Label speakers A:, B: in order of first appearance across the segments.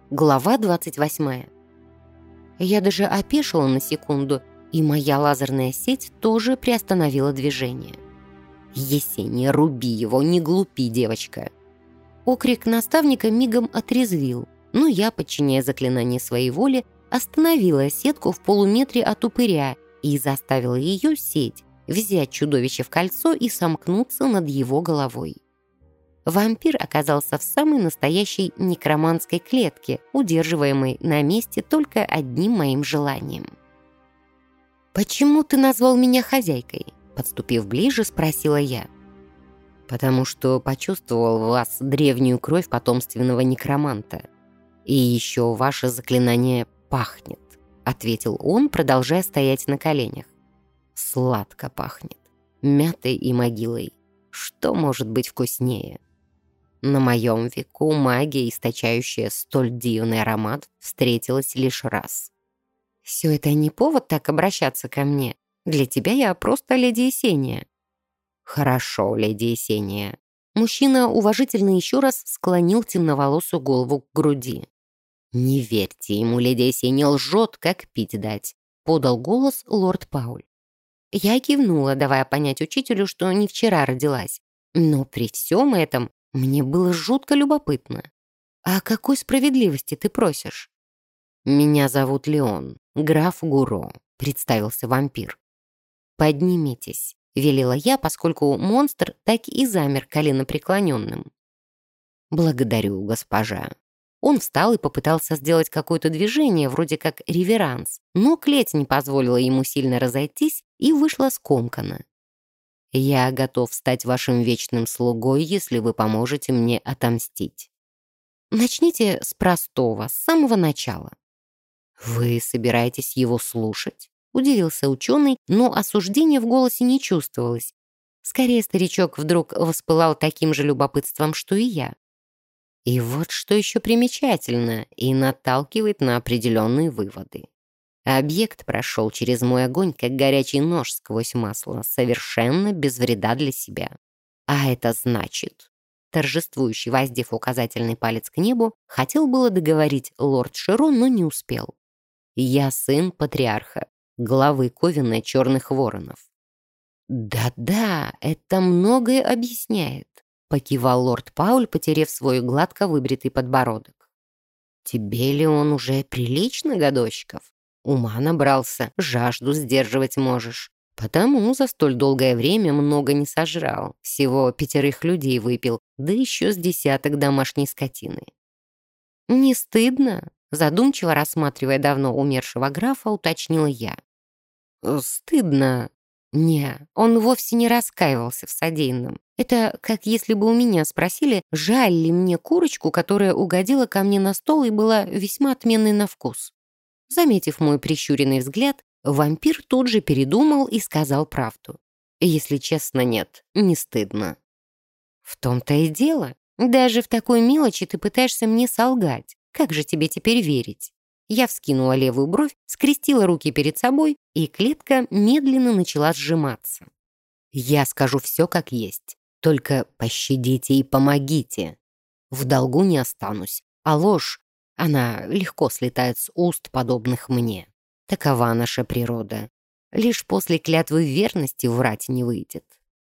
A: Глава 28. Я даже опешила на секунду, и моя лазерная сеть тоже приостановила движение. «Есения, руби его, не глупи, девочка!» Окрик наставника мигом отрезвил, но я, подчиняя заклинание своей воли, остановила сетку в полуметре от упыря и заставила ее сеть взять чудовище в кольцо и сомкнуться над его головой. Вампир оказался в самой настоящей некроманской клетке, удерживаемой на месте только одним моим желанием. «Почему ты назвал меня хозяйкой?» Подступив ближе, спросила я. «Потому что почувствовал в вас древнюю кровь потомственного некроманта. И еще ваше заклинание пахнет», — ответил он, продолжая стоять на коленях. «Сладко пахнет. Мятой и могилой. Что может быть вкуснее?» На моем веку магия, источающая столь дивный аромат, встретилась лишь раз. «Все это не повод так обращаться ко мне. Для тебя я просто леди Есения». «Хорошо, леди Есения». Мужчина уважительно еще раз склонил темноволосую голову к груди. «Не верьте ему, леди Есения лжет, как пить дать», — подал голос лорд Пауль. Я кивнула, давая понять учителю, что не вчера родилась. Но при всем этом мне было жутко любопытно. «О какой справедливости ты просишь?» «Меня зовут Леон, граф Гуро», — представился вампир. «Поднимитесь», — велела я, поскольку монстр так и замер коленопреклоненным. «Благодарю, госпожа». Он встал и попытался сделать какое-то движение, вроде как реверанс, но клеть не позволила ему сильно разойтись и вышла скомканно. «Я готов стать вашим вечным слугой, если вы поможете мне отомстить». «Начните с простого, с самого начала». «Вы собираетесь его слушать?» — удивился ученый, но осуждения в голосе не чувствовалось. Скорее, старичок вдруг воспылал таким же любопытством, что и я. И вот что еще примечательно и наталкивает на определенные выводы. Объект прошел через мой огонь, как горячий нож сквозь масло, совершенно без вреда для себя. А это значит... Торжествующий, воздев указательный палец к небу, хотел было договорить лорд Широ, но не успел. Я сын патриарха, главы Ковена Черных Воронов. «Да-да, это многое объясняет», — покивал лорд Пауль, потерев свой гладко выбритый подбородок. «Тебе ли он уже прилично годочков? Ума набрался, жажду сдерживать можешь. Потому за столь долгое время много не сожрал. Всего 5 людей выпил, да еще с 10 домашней скотины». «Не стыдно?» — задумчиво рассматривая давно умершего графа, уточнила я. «Стыдно?» Не, он вовсе не раскаивался в содеянном. Это как если бы у меня спросили, жаль ли мне курочку, которая угодила ко мне на стол и была весьма отменной на вкус. Заметив мой прищуренный взгляд, вампир тут же передумал и сказал правду. «Если честно, нет, не стыдно». «В том-то и дело. Даже в такой мелочи ты пытаешься мне солгать. Как же тебе теперь верить?» Я вскинула левую бровь, скрестила руки перед собой, и клетка медленно начала сжиматься. «Я скажу все как есть. Только пощадите и помогите. В долгу не останусь, а ложь, она легко слетает с уст подобных мне. Такова наша природа. Лишь после клятвы верности врать не выйдет».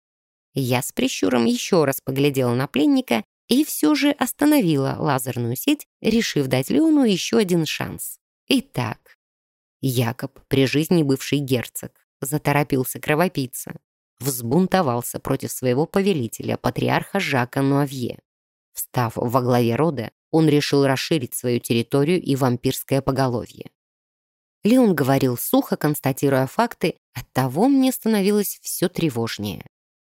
A: Я с прищуром еще раз поглядела на пленника и все же остановила лазерную сеть, решив дать Леону еще один шанс. Итак, Якоб, при жизни бывший герцог, заторопился кровопийца, взбунтовался против своего повелителя, патриарха Жака Нуавье. Встав во главе рода, он решил расширить свою территорию и вампирское поголовье. Леон говорил сухо, констатируя факты, оттого мне становилось все тревожнее.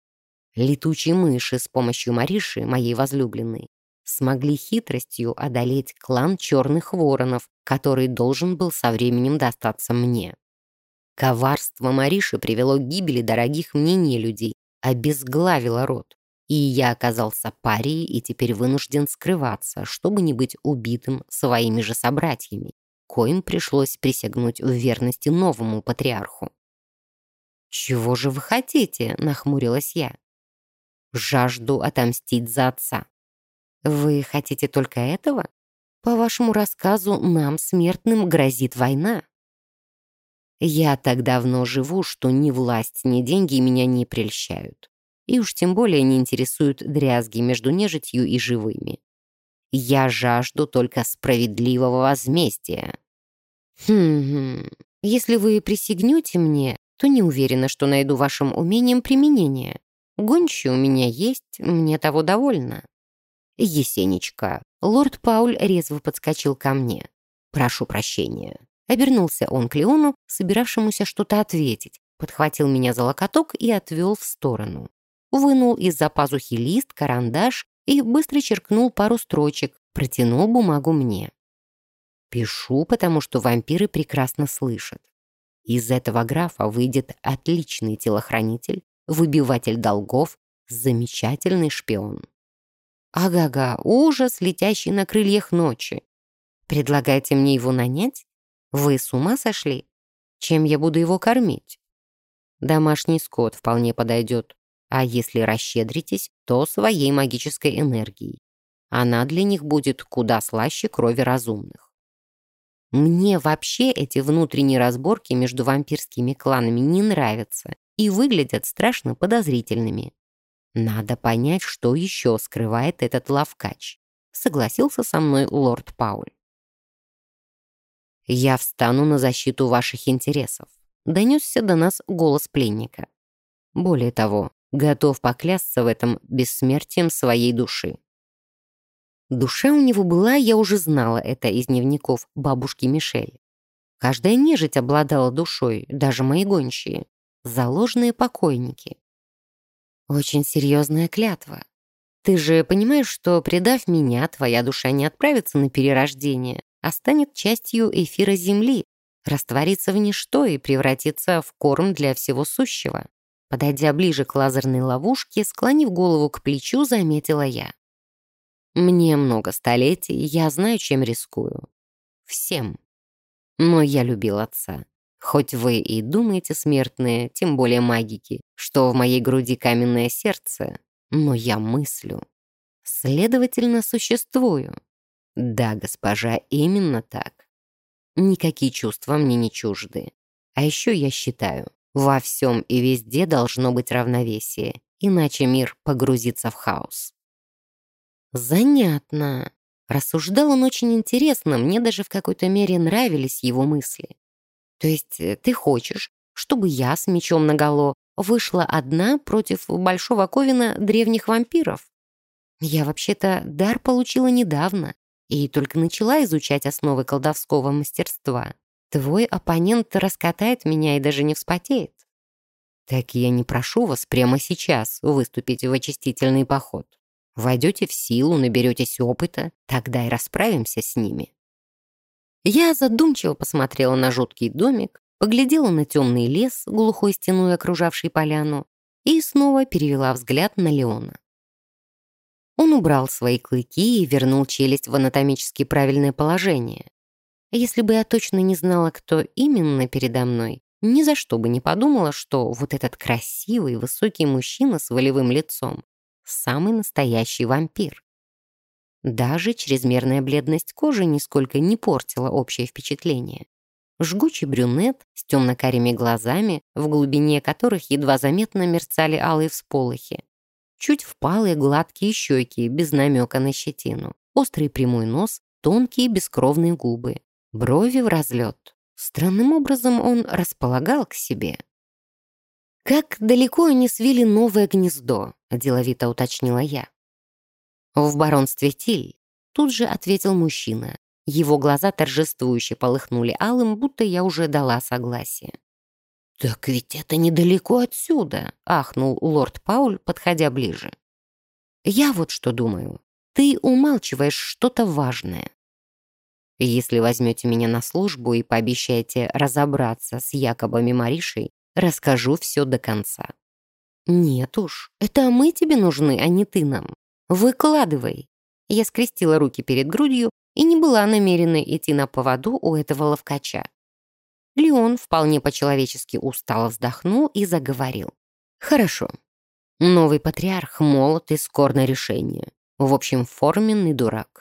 A: Летучие мыши с помощью Мариши, моей возлюбленной, смогли хитростью одолеть клан Черных Воронов, который должен был со временем достаться мне. Коварство Мариши привело к гибели дорогих мне нелюдей, обезглавило род, и я оказался парией и теперь вынужден скрываться, чтобы не быть убитым своими же собратьями, коим пришлось присягнуть в верности новому патриарху. «Чего же вы хотите?» — нахмурилась я. «Жажду отомстить за отца». «Вы хотите только этого?» по вашему рассказу, нам, смертным, грозит война. Я так давно живу, что ни власть, ни деньги меня не прельщают. И уж тем более не интересуют дрязги между нежитью и живыми. Я жажду только справедливого возмездия. Если вы присягнете мне, то не уверена, что найду вашим умением применение. Гончие у меня есть, мне того довольно. Есенечка, лорд Пауль резво подскочил ко мне. Прошу прощения. Обернулся он к Леону, собиравшемуся что-то ответить, подхватил меня за локоток и отвел в сторону. Вынул из-за пазухи лист, карандаш и быстро черкнул пару строчек, протянул бумагу мне. Пишу, потому что вампиры прекрасно слышат. Из этого графа выйдет отличный телохранитель, выбиватель долгов, замечательный шпион. Ага-га, ужас, летящий на крыльях ночи. Предлагаете мне его нанять? Вы с ума сошли? Чем я буду его кормить? Домашний скот вполне подойдет. А если расщедритесь, то своей магической энергией. Она для них будет куда слаще крови разумных. Мне вообще эти внутренние разборки между вампирскими кланами не нравятся и выглядят страшно подозрительными. Надо понять, что еще скрывает этот лавкач. Согласился со мной лорд Пауль. «Я встану на защиту ваших интересов», — донесся до нас голос пленника. Более того, готов поклясться в этом бессмертием своей души. Душа у него была, я уже знала это из дневников бабушки Мишель. Каждая нежить обладала душой, даже мои гончие. Заложенные покойники. Очень серьезная клятва. Ты же понимаешь, что, предав меня, твоя душа не отправится на перерождение, а станет частью эфира Земли, растворится в ничто и превратится в корм для всего сущего. Подойдя ближе к лазерной ловушке, склонив голову к плечу, заметила я. Мне много столетий, я знаю, чем рискую. Всем. Но я любил отца. Хоть вы и думаете, смертные, тем более магики, что в моей груди каменное сердце, но я мыслю. Следовательно, существую. Да, госпожа, именно так. Никакие чувства мне не чужды. А еще я считаю, во всем и везде должно быть равновесие, иначе мир погрузится в хаос. Занятно. Рассуждал он очень интересно, мне даже в какой-то мере нравились его мысли. То есть ты хочешь, чтобы я с мечом наголо вышла одна против большого ковена древних вампиров? Я вообще-то дар получила недавно и только начала изучать основы колдовского мастерства. Твой оппонент раскатает меня и даже не вспотеет. Так я не прошу вас прямо сейчас выступить в очистительный поход. Войдете в силу, наберетесь опыта, тогда и расправимся с ними. Я задумчиво посмотрела на жуткий домик, поглядела на темный лес, глухой стеной окружавший поляну, и снова перевела взгляд на Леона. Он убрал свои клыки и вернул челюсть в анатомически правильное положение. Если бы я точно не знала, кто именно передо мной, ни за что бы не подумала, что вот этот красивый, высокий мужчина с волевым лицом — самый настоящий вампир. Даже чрезмерная бледность кожи нисколько не портила общее впечатление. Жгучий брюнет с темно-карими глазами, в глубине которых едва заметно мерцали алые всполохи. Чуть впалые гладкие щеки, без намека на щетину. Острый прямой нос, тонкие бескровные губы. Брови в разлет. Странным образом он располагал к себе. «Как далеко они свили новое гнездо?» — деловито уточнила я. «В баронстве Тиль», — тут же ответил мужчина. Его глаза торжествующе полыхнули алым, будто я уже дала согласие. «Так ведь это недалеко отсюда», — ахнул лорд Пауль, подходя ближе. «Я вот что думаю. Ты умалчиваешь что-то важное. Если возьмете меня на службу и пообещаете разобраться с якобами Маришей, расскажу все до конца». «Нет уж, это мы тебе нужны, а не ты нам. Выкладывай». Я скрестила руки перед грудью и не была намерена идти на поводу у этого ловкача. Леон вполне по-человечески устало вздохнул и заговорил. «Хорошо. Новый патриарх молод и скор на решение. В общем, форменный дурак.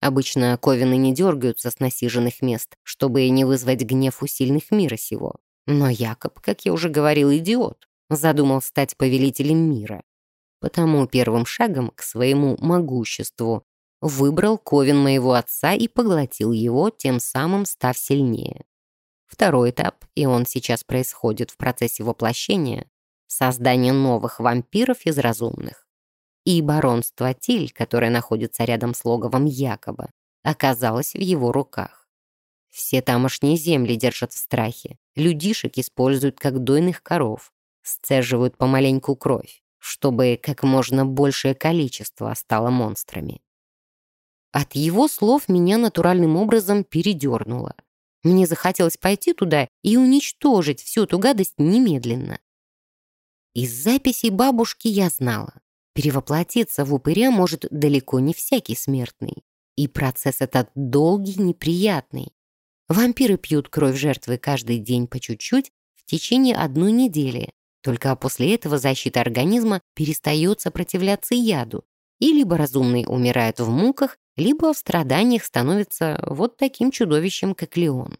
A: Обычно ковины не дергаются с насиженных мест, чтобы не вызвать гнев у сильных мира сего. Но Якоб, как я уже говорил, идиот, задумал стать повелителем мира. Потому первым шагом к своему могуществу выбрал ковен моего отца и поглотил его, тем самым став сильнее. Второй этап, и он сейчас происходит в процессе воплощения, создание новых вампиров из разумных. И баронство Тиль, которое находится рядом с логовом Якоба, оказалось в его руках. Все тамошние земли держат в страхе, людишек используют как дойных коров, сцеживают помаленьку кровь, чтобы как можно большее количество стало монстрами. От его слов меня натуральным образом передернуло. Мне захотелось пойти туда и уничтожить всю эту гадость немедленно. Из записей бабушки я знала, перевоплотиться в упыря может далеко не всякий смертный. И процесс этот долгий, неприятный. Вампиры пьют кровь жертвы каждый день по чуть-чуть в течение 1 недели. Только после этого защита организма перестает сопротивляться яду, и либо разумный умирает в муках, либо в страданиях становится вот таким чудовищем, как Леон.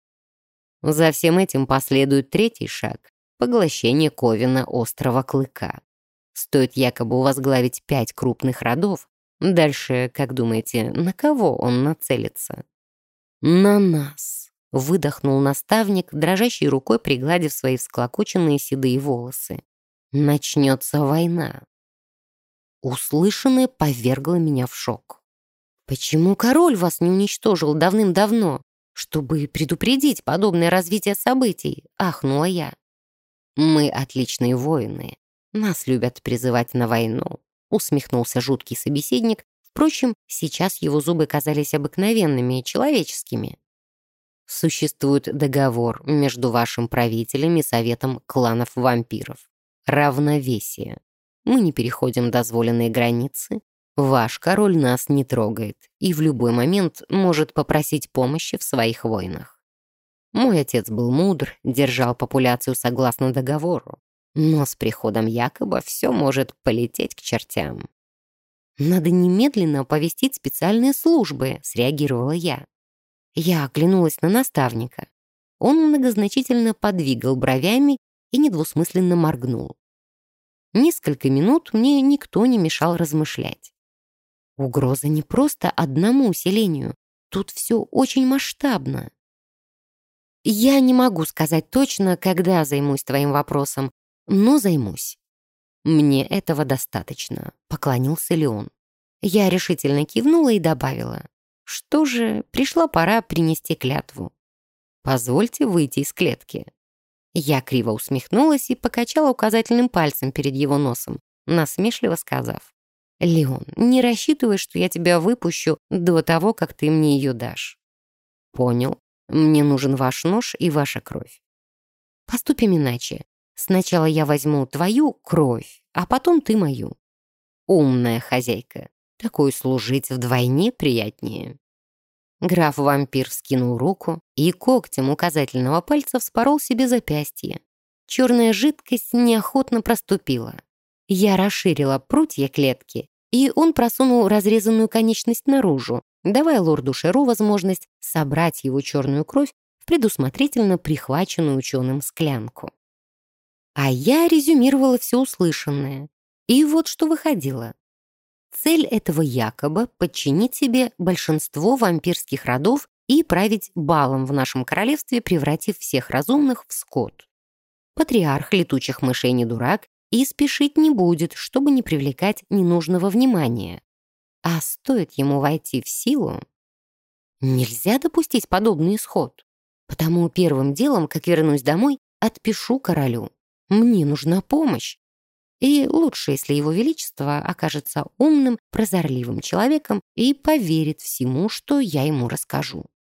A: За всем этим последует третий шаг — поглощение ковена острого клыка. Стоит Якобу возглавить 5 крупных родов, дальше, как думаете, на кого он нацелится? На нас, выдохнул наставник, дрожащей рукой пригладив свои всклокоченные седые волосы. Начнется война. Услышанное повергло меня в шок. «Почему король вас не уничтожил давным-давно, чтобы предупредить подобное развитие событий?» — ахнула я. «Мы отличные воины. Нас любят призывать на войну», — усмехнулся жуткий собеседник. Впрочем, сейчас его зубы казались обыкновенными и человеческими. «Существует договор между вашим правителем и советом кланов вампиров. Равновесие. Мы не переходим дозволенные границы. Ваш король нас не трогает и в любой момент может попросить помощи в своих войнах. Мой отец был мудр, держал популяцию согласно договору, но с приходом Якоба все может полететь к чертям». «Надо немедленно оповестить специальные службы», — среагировала я. Я оглянулась на наставника. Он многозначительно подвигал бровями и недвусмысленно моргнул. Несколько минут мне никто не мешал размышлять. Угроза не просто одному селению. Тут все очень масштабно. «Я не могу сказать точно, когда займусь твоим вопросом, но займусь». «Мне этого достаточно», — поклонился Леон. Я решительно кивнула и добавила: «Что же, пришла пора принести клятву. Позвольте выйти из клетки». Я криво усмехнулась и покачала указательным пальцем перед его носом, насмешливо сказав: «Леон, не рассчитывай, что я тебя выпущу до того, как ты мне ее дашь». «Понял. Мне нужен ваш нож и ваша кровь». «Поступим иначе. Сначала я возьму твою кровь, а потом ты мою». «Умная хозяйка. Такой служить вдвойне приятнее». Граф-вампир вскинул руку и когтем указательного пальца вспорол себе запястье. Черная жидкость неохотно проступила. Я расширила прутья клетки, и он просунул разрезанную конечность наружу, давая лорду Шеро возможность собрать его черную кровь в предусмотрительно прихваченную ученым склянку. А я резюмировала все услышанное. И вот что выходило. Цель этого Якоба — подчинить себе большинство вампирских родов и править балом в нашем королевстве, превратив всех разумных в скот. Патриарх летучих мышей не дурак и спешить не будет, чтобы не привлекать ненужного внимания. А стоит ему войти в силу, нельзя допустить подобный исход. Потому первым делом, как вернусь домой, отпишу королю. Мне нужна помощь. И лучше, если его величество окажется умным, прозорливым человеком и поверит всему, что я ему расскажу.